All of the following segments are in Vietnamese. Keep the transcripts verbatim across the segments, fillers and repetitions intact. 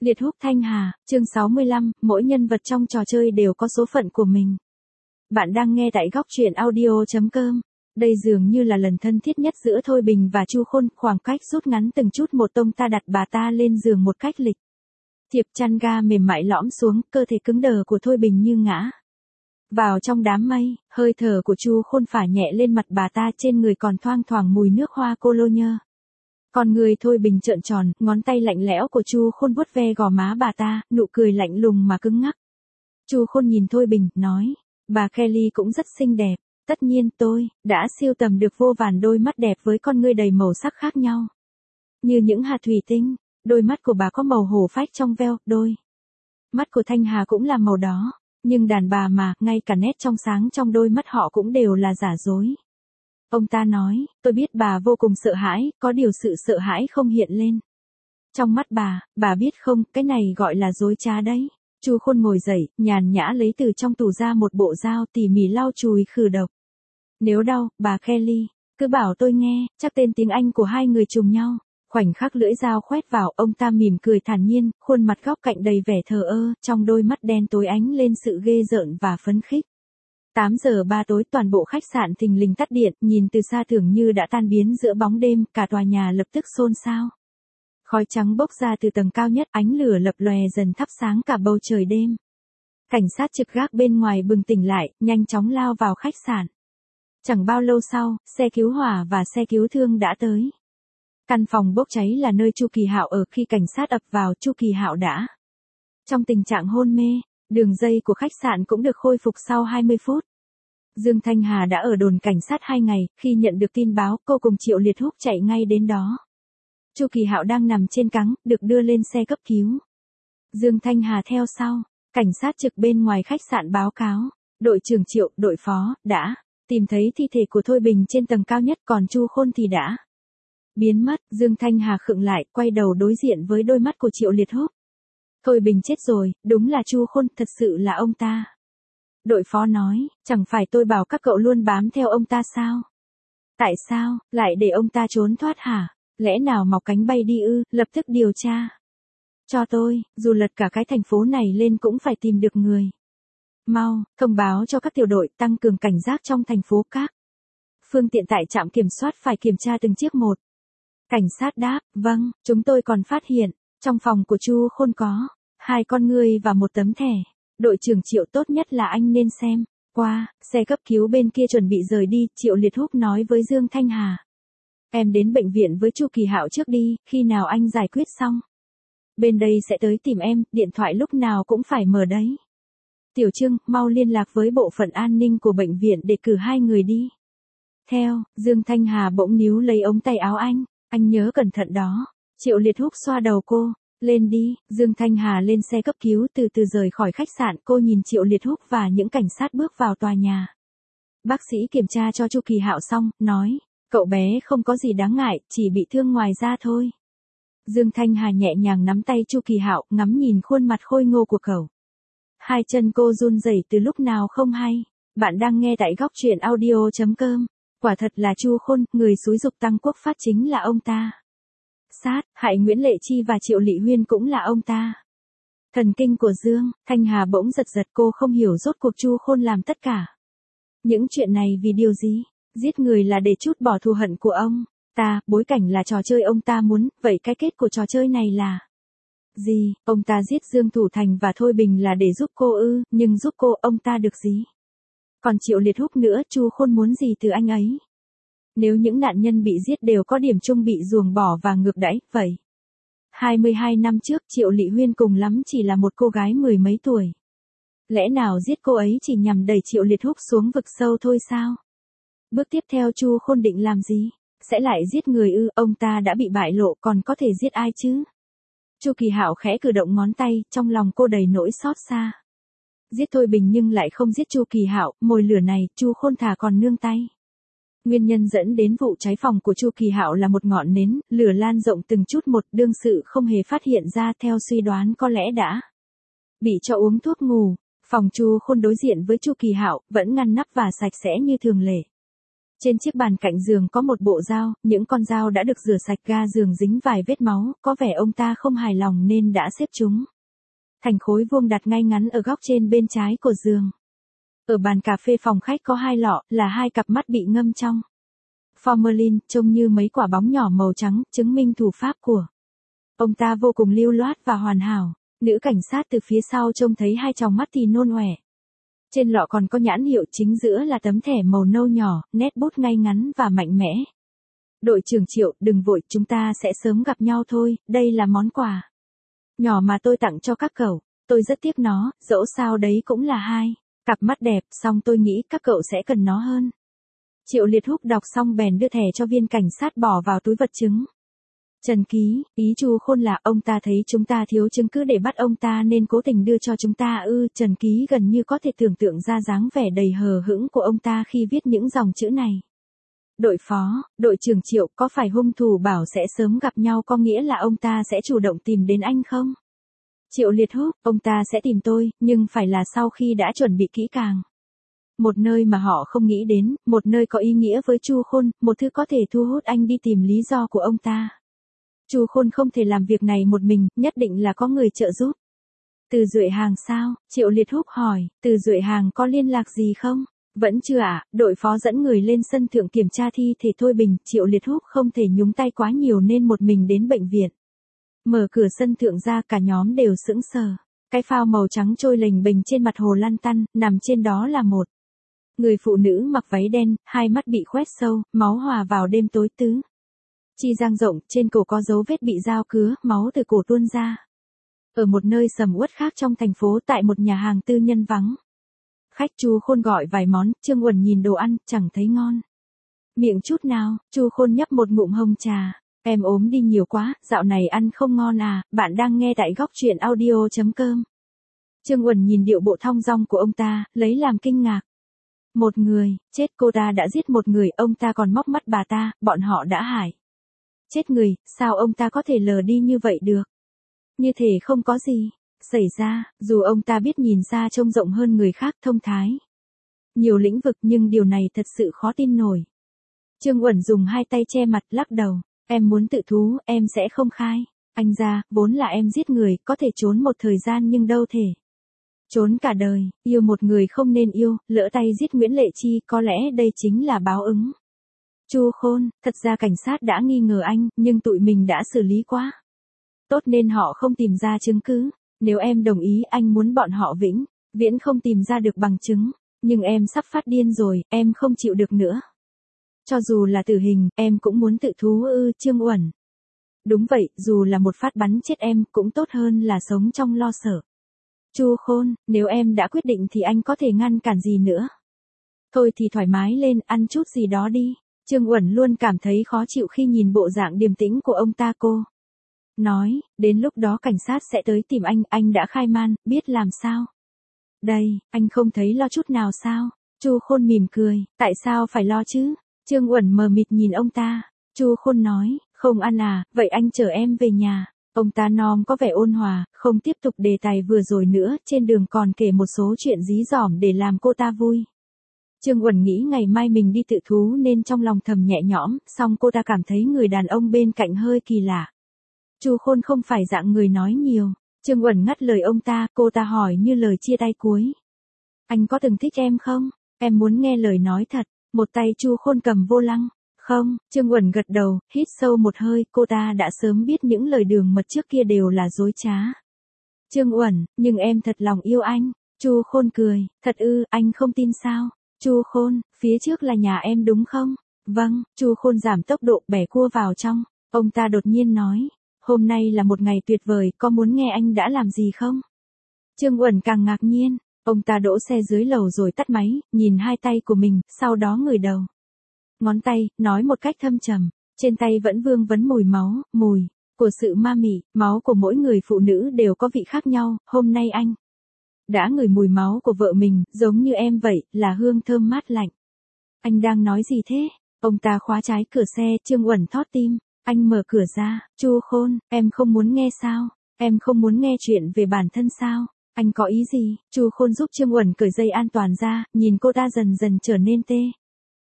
Liệt húc Thanh Hà, chương sáu mươi lăm, mỗi nhân vật trong trò chơi đều có số phận của mình. Bạn đang nghe tại góc truyện audio chấm com. Đây dường như là lần thân thiết nhất giữa Thôi Bình và Chu Khôn, khoảng cách rút ngắn từng chút một. Tông ta đặt bà ta lên giường một cách lịch thiệp, chăn ga mềm mại lõm xuống, cơ thể cứng đờ của Thôi Bình như ngã vào trong đám mây, hơi thở của Chu Khôn phả nhẹ lên mặt bà ta, trên người còn thoang thoảng mùi nước hoa cologne. Còn người Thôi Bình trợn tròn, ngón tay lạnh lẽo của Chu Khôn vuốt ve gò má bà ta, nụ cười lạnh lùng mà cứng ngắc. Chu Khôn nhìn Thôi Bình, nói, bà Kelly cũng rất xinh đẹp. Tất nhiên tôi đã sưu tầm được vô vàn đôi mắt đẹp với con ngươi đầy màu sắc khác nhau. Như những hạt thủy tinh, đôi mắt của bà có màu hổ phách trong veo, đôi mắt của Thanh Hà cũng là màu đó. Nhưng đàn bà mà, ngay cả nét trong sáng trong đôi mắt họ cũng đều là giả dối. Ông ta nói, tôi biết bà vô cùng sợ hãi, có điều sự sợ hãi không hiện lên trong mắt bà, bà biết không, cái này gọi là dối trá đấy. Chu Khôn ngồi dậy, nhàn nhã lấy từ trong tủ ra một bộ dao, tỉ mỉ lau chùi khử độc. Nếu đau, bà Kelly, cứ bảo tôi nghe, chắc tên tiếng Anh của hai người trùng nhau. Khoảnh khắc lưỡi dao khoét vào, ông ta mỉm cười thản nhiên, khuôn mặt góc cạnh đầy vẻ thờ ơ, trong đôi mắt đen tối ánh lên sự ghê rợn và phấn khích. tám giờ ba tối, toàn bộ khách sạn thình lình tắt điện, nhìn từ xa tưởng như đã tan biến giữa bóng đêm, cả tòa nhà lập tức xôn xao. Khói trắng bốc ra từ tầng cao nhất, ánh lửa lập lòe dần thắp sáng cả bầu trời đêm. Cảnh sát trực gác bên ngoài bừng tỉnh lại, nhanh chóng lao vào khách sạn. Chẳng bao lâu sau, xe cứu hỏa và xe cứu thương đã tới. Căn phòng bốc cháy là nơi Chu Kỳ Hạo ở. Khi cảnh sát ập vào, Chu Kỳ Hạo đã trong tình trạng hôn mê. Đường dây của khách sạn cũng được khôi phục sau hai mươi phút. Dương Thanh Hà đã ở đồn cảnh sát hai ngày, khi nhận được tin báo, cô cùng Triệu Liệt Húc chạy ngay đến đó. Chu Kỳ Hạo đang nằm trên cáng, được đưa lên xe cấp cứu. Dương Thanh Hà theo sau. Cảnh sát trực bên ngoài khách sạn báo cáo, đội trưởng Triệu, đội phó, đã tìm thấy thi thể của Thôi Bình trên tầng cao nhất, còn Chu Khôn thì đã biến mất. Dương Thanh Hà khựng lại, quay đầu đối diện với đôi mắt của Triệu Liệt Húc. Thôi Bình chết rồi, đúng là Chu Khôn, thật sự là ông ta. Đội phó nói, chẳng phải tôi bảo các cậu luôn bám theo ông ta sao? Tại sao, lại để ông ta trốn thoát hả? Lẽ nào mọc cánh bay đi ư? Lập tức điều tra cho tôi, dù lật cả cái thành phố này lên cũng phải tìm được người. Mau, thông báo cho các tiểu đội tăng cường cảnh giác trong thành phố. Các phương tiện tại trạm kiểm soát phải kiểm tra từng chiếc một. Cảnh sát đáp, vâng, chúng tôi còn phát hiện, trong phòng của Chu Khôn có hai con ngươi và một tấm thẻ. Đội trưởng Triệu, tốt nhất là anh nên xem qua. Xe cấp cứu bên kia chuẩn bị rời đi, Triệu Liệt Húc nói với Dương Thanh Hà. Em đến bệnh viện với Chu Kỳ Hạo trước đi, khi nào anh giải quyết xong, bên đây sẽ tới tìm em, điện thoại lúc nào cũng phải mở đấy. Tiểu Trương, mau liên lạc với bộ phận an ninh của bệnh viện để cử hai người đi theo. Dương Thanh Hà bỗng níu lấy ống tay áo anh, anh nhớ cẩn thận đó. Triệu Liệt Húc xoa đầu cô, lên đi. Dương Thanh Hà lên xe cấp cứu, từ từ rời khỏi khách sạn. Cô nhìn Triệu Liệt Húc và những cảnh sát bước vào tòa nhà. Bác sĩ kiểm tra cho Chu Kỳ Hạo xong, nói, cậu bé không có gì đáng ngại, chỉ bị thương ngoài da thôi. Dương Thanh Hà nhẹ nhàng nắm tay Chu Kỳ Hạo, ngắm nhìn khuôn mặt khôi ngô của cậu. Hai chân cô run rẩy từ lúc nào không hay. Bạn đang nghe tại góc truyện audio chấm com. Quả thật là Chu Khôn, người xúi giục Tăng Quốc Phát chính là ông ta. Sát hại Nguyễn Lệ Chi và Triệu Lị Huyên cũng là ông ta. Thần kinh của Dương Thanh Hà bỗng giật giật, cô không hiểu rốt cuộc Chu Khôn làm tất cả những chuyện này vì điều gì. Giết người là để trút bỏ thù hận của ông ta, bối cảnh là trò chơi ông ta muốn, vậy cái kết của trò chơi này là gì? Ông ta giết Dương Thủ Thành và Thôi Bình là để giúp cô ư? Nhưng giúp cô, ông ta được gì? Còn Triệu Liệt Húc nữa, Chu Khôn muốn gì từ anh ấy? Nếu những nạn nhân bị giết đều có điểm chung bị ruồng bỏ và ngược đãi, vậy hai mươi hai năm trước Triệu Lị Huyên cùng lắm chỉ là một cô gái mười mấy tuổi. Lẽ nào giết cô ấy chỉ nhằm đẩy Triệu Liệt Húc xuống vực sâu thôi sao? Bước tiếp theo Chu Khôn định làm gì? Sẽ lại giết người ư? Ông ta đã bị bại lộ, còn có thể giết ai chứ? Chu Kỳ Hạo khẽ cử động ngón tay, trong lòng cô đầy nỗi xót xa. Giết Thôi Bình nhưng lại không giết Chu Kỳ Hạo, mồi lửa này, Chu Khôn thà còn nương tay. Nguyên nhân dẫn đến vụ cháy phòng của Chu Kỳ Hạo là một ngọn nến, lửa lan rộng từng chút một, đương sự không hề phát hiện ra. Theo suy đoán có lẽ đã bị cho uống thuốc ngủ. Phòng Chu Khôn đối diện với Chu Kỳ Hạo, vẫn ngăn nắp và sạch sẽ như thường lệ. Trên chiếc bàn cạnh giường có một bộ dao, những con dao đã được rửa sạch, ga giường dính vài vết máu, có vẻ ông ta không hài lòng nên đã xếp chúng thành khối vuông đặt ngay ngắn ở góc trên bên trái của giường. Ở bàn cà phê phòng khách có hai lọ, là hai cặp mắt bị ngâm trong formalin, trông như mấy quả bóng nhỏ màu trắng, chứng minh thủ pháp của ông ta vô cùng lưu loát và hoàn hảo. Nữ cảnh sát từ phía sau trông thấy hai tròng mắt thì nôn ọe. Trên lọ còn có nhãn hiệu, chính giữa là tấm thẻ màu nâu nhỏ, nét bút ngay ngắn và mạnh mẽ. Đội trưởng Triệu, đừng vội, chúng ta sẽ sớm gặp nhau thôi, đây là món quà nhỏ mà tôi tặng cho các cậu. Tôi rất tiếc nó, dẫu sao đấy cũng là hai cặp mắt đẹp, song tôi nghĩ các cậu sẽ cần nó hơn. Triệu Liệt Húc đọc xong bèn đưa thẻ cho viên cảnh sát bỏ vào túi vật chứng. Trần ký, ý Chu Khôn là ông ta thấy chúng ta thiếu chứng cứ để bắt ông ta nên cố tình đưa cho chúng ta ư. Trần ký gần như có thể tưởng tượng ra dáng vẻ đầy hờ hững của ông ta khi viết những dòng chữ này. Đội phó, đội trưởng Triệu, có phải hung thủ bảo sẽ sớm gặp nhau có nghĩa là ông ta sẽ chủ động tìm đến anh không? Triệu Liệt Húc, ông ta sẽ tìm tôi, nhưng phải là sau khi đã chuẩn bị kỹ càng. Một nơi mà họ không nghĩ đến, một nơi có ý nghĩa với Chu Khôn, một thứ có thể thu hút anh đi tìm lý do của ông ta. Chu Khôn không thể làm việc này một mình, nhất định là có người trợ giúp. Từ Duệ Hàng sao? Triệu Liệt Húc hỏi, Từ Duệ Hàng có liên lạc gì không? Vẫn chưa ạ, à? Đội phó dẫn người lên sân thượng kiểm tra thi thể Thôi Bình, Triệu Liệt Húc không thể nhúng tay quá nhiều nên một mình đến bệnh viện. Mở cửa sân thượng ra, cả nhóm đều sững sờ. Cái phao màu trắng trôi lềnh bềnh trên mặt hồ lăn tăn, nằm trên đó là một người phụ nữ mặc váy đen, hai mắt bị khoét sâu, máu hòa vào đêm tối tứ chi dang rộng, trên cổ có dấu vết bị dao cứa, máu từ cổ tuôn ra. Ở một nơi sầm uất khác trong thành phố, tại một nhà hàng tư nhân vắng khách, Chu Khôn gọi vài món, Trương Uẩn nhìn đồ ăn, chẳng thấy ngon miệng chút nào. Chu Khôn nhấp một ngụm hồng trà. Em ốm đi nhiều quá, dạo này ăn không ngon à. Bạn đang nghe tại góc truyện audio chấm com. Trương Uẩn nhìn điệu bộ thong dong của ông ta, lấy làm kinh ngạc. Một người, chết, cô ta đã giết một người, ông ta còn móc mắt bà ta, bọn họ đã hại chết người, sao ông ta có thể lờ đi như vậy được? Như thể không có gì xảy ra, dù ông ta biết nhìn ra trông rộng hơn người khác, thông thái nhiều lĩnh vực, nhưng điều này thật sự khó tin nổi. Trương Uẩn dùng hai tay che mặt, lắc đầu. Em muốn tự thú, em sẽ không khai. Anh ra, vốn là em giết người, có thể trốn một thời gian nhưng đâu thể trốn cả đời. Yêu một người không nên yêu, lỡ tay giết Nguyễn Lệ Chi, có lẽ đây chính là báo ứng. Chu Khôn, thật ra cảnh sát đã nghi ngờ anh, nhưng tụi mình đã xử lý quá tốt nên họ không tìm ra chứng cứ. Nếu em đồng ý, anh muốn bọn họ vĩnh viễn không tìm ra được bằng chứng. Nhưng em sắp phát điên rồi, em không chịu được nữa. Cho dù là tử hình, em cũng muốn tự thú ư? Trương Uẩn. Đúng vậy, dù là một phát bắn chết em, cũng tốt hơn là sống trong lo sợ. Chu Khôn, nếu em đã quyết định thì anh có thể ngăn cản gì nữa. Thôi thì thoải mái lên, ăn chút gì đó đi. Trương Uẩn luôn cảm thấy khó chịu khi nhìn bộ dạng điềm tĩnh của ông ta. Cô nói, đến lúc đó cảnh sát sẽ tới tìm anh, anh đã khai man, biết làm sao? Đây, anh không thấy lo chút nào sao? Chu Khôn mỉm cười, tại sao phải lo chứ? Trương Uẩn mờ mịt nhìn ông ta. Chu Khôn nói, không ăn à, vậy anh chở em về nhà. Ông ta nom có vẻ ôn hòa, không tiếp tục đề tài vừa rồi nữa, trên đường còn kể một số chuyện dí dỏm để làm cô ta vui. Trương Uẩn nghĩ ngày mai mình đi tự thú nên trong lòng thầm nhẹ nhõm, song cô ta cảm thấy người đàn ông bên cạnh hơi kỳ lạ. Chu Khôn không phải dạng người nói nhiều. Trương Uẩn ngắt lời ông ta, cô ta hỏi như lời chia tay cuối. Anh có từng thích em không? Em muốn nghe lời nói thật. Một tay Chu Khôn cầm vô lăng. Không, Trương Uẩn gật đầu, hít sâu một hơi, cô ta đã sớm biết những lời đường mật trước kia đều là dối trá. Trương Uẩn, nhưng em thật lòng yêu anh. Chu Khôn cười, thật ư, anh không tin sao? Chu Khôn, phía trước là nhà em đúng không? Vâng, Chu Khôn giảm tốc độ, bẻ cua vào trong. Ông ta đột nhiên nói, hôm nay là một ngày tuyệt vời, có muốn nghe anh đã làm gì không? Trương Uẩn càng ngạc nhiên, ông ta đỗ xe dưới lầu rồi tắt máy, nhìn hai tay của mình, sau đó ngửa đầu ngón tay, nói một cách thâm trầm, trên tay vẫn vương vấn mùi máu, mùi của sự ma mị. Máu của mỗi người phụ nữ đều có vị khác nhau, hôm nay anh đã ngửi mùi máu của vợ mình, giống như em vậy, là hương thơm mát lạnh. Anh đang nói gì thế? Ông ta khóa trái cửa xe, Trương Uẩn thót tim. Anh mở cửa ra, Chu Khôn, em không muốn nghe sao? Em không muốn nghe chuyện về bản thân sao? Anh có ý gì? Chu Khôn giúp Trương Uẩn cởi dây an toàn ra, nhìn cô ta dần dần trở nên tê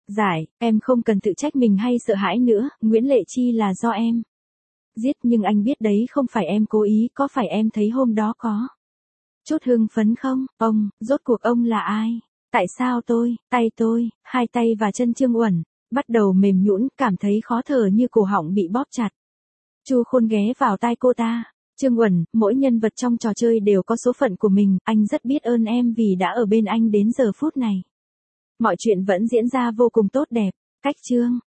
Giải, em không cần tự trách mình hay sợ hãi nữa, Nguyễn Lệ Chi là do em giết, nhưng anh biết đấy không phải em cố ý, có phải em thấy hôm đó có chút hưng phấn không? Ông, rốt cuộc ông là ai? Tại sao tôi, tay tôi, hai tay và chân Trương Uẩn bắt đầu mềm nhũn, cảm thấy khó thở như cổ họng bị bóp chặt. Chu Khôn ghé vào tai cô ta. Trương Uẩn, mỗi nhân vật trong trò chơi đều có số phận của mình, anh rất biết ơn em vì đã ở bên anh đến giờ phút này. Mọi chuyện vẫn diễn ra vô cùng tốt đẹp. Cách chương